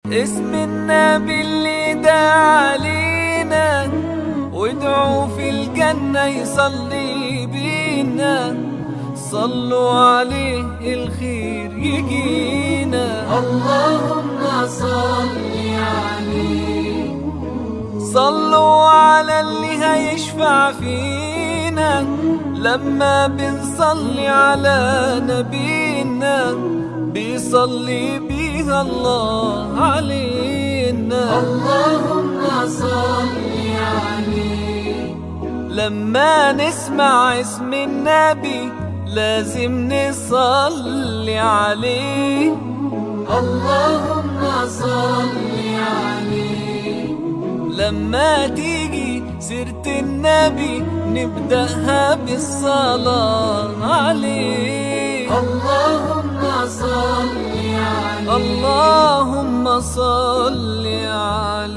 اسم النبي اللي دعا علينا وادعوا في الجنة يصلي بينا، صلوا عليه الخير يجينا. اللهم صل عليه، صلوا على اللي هيشفع فينا لما بنصلي على نبينا، بيصلي بيها الله علينا. اللهم صل عليه، لما نسمع اسم النبي لازم نصلي عليه. اللهم صل عليه، لما تيجي سيرة النبي نبدأها بالصلاة عليه. اللهم صل عليه، اللهم صل عليه.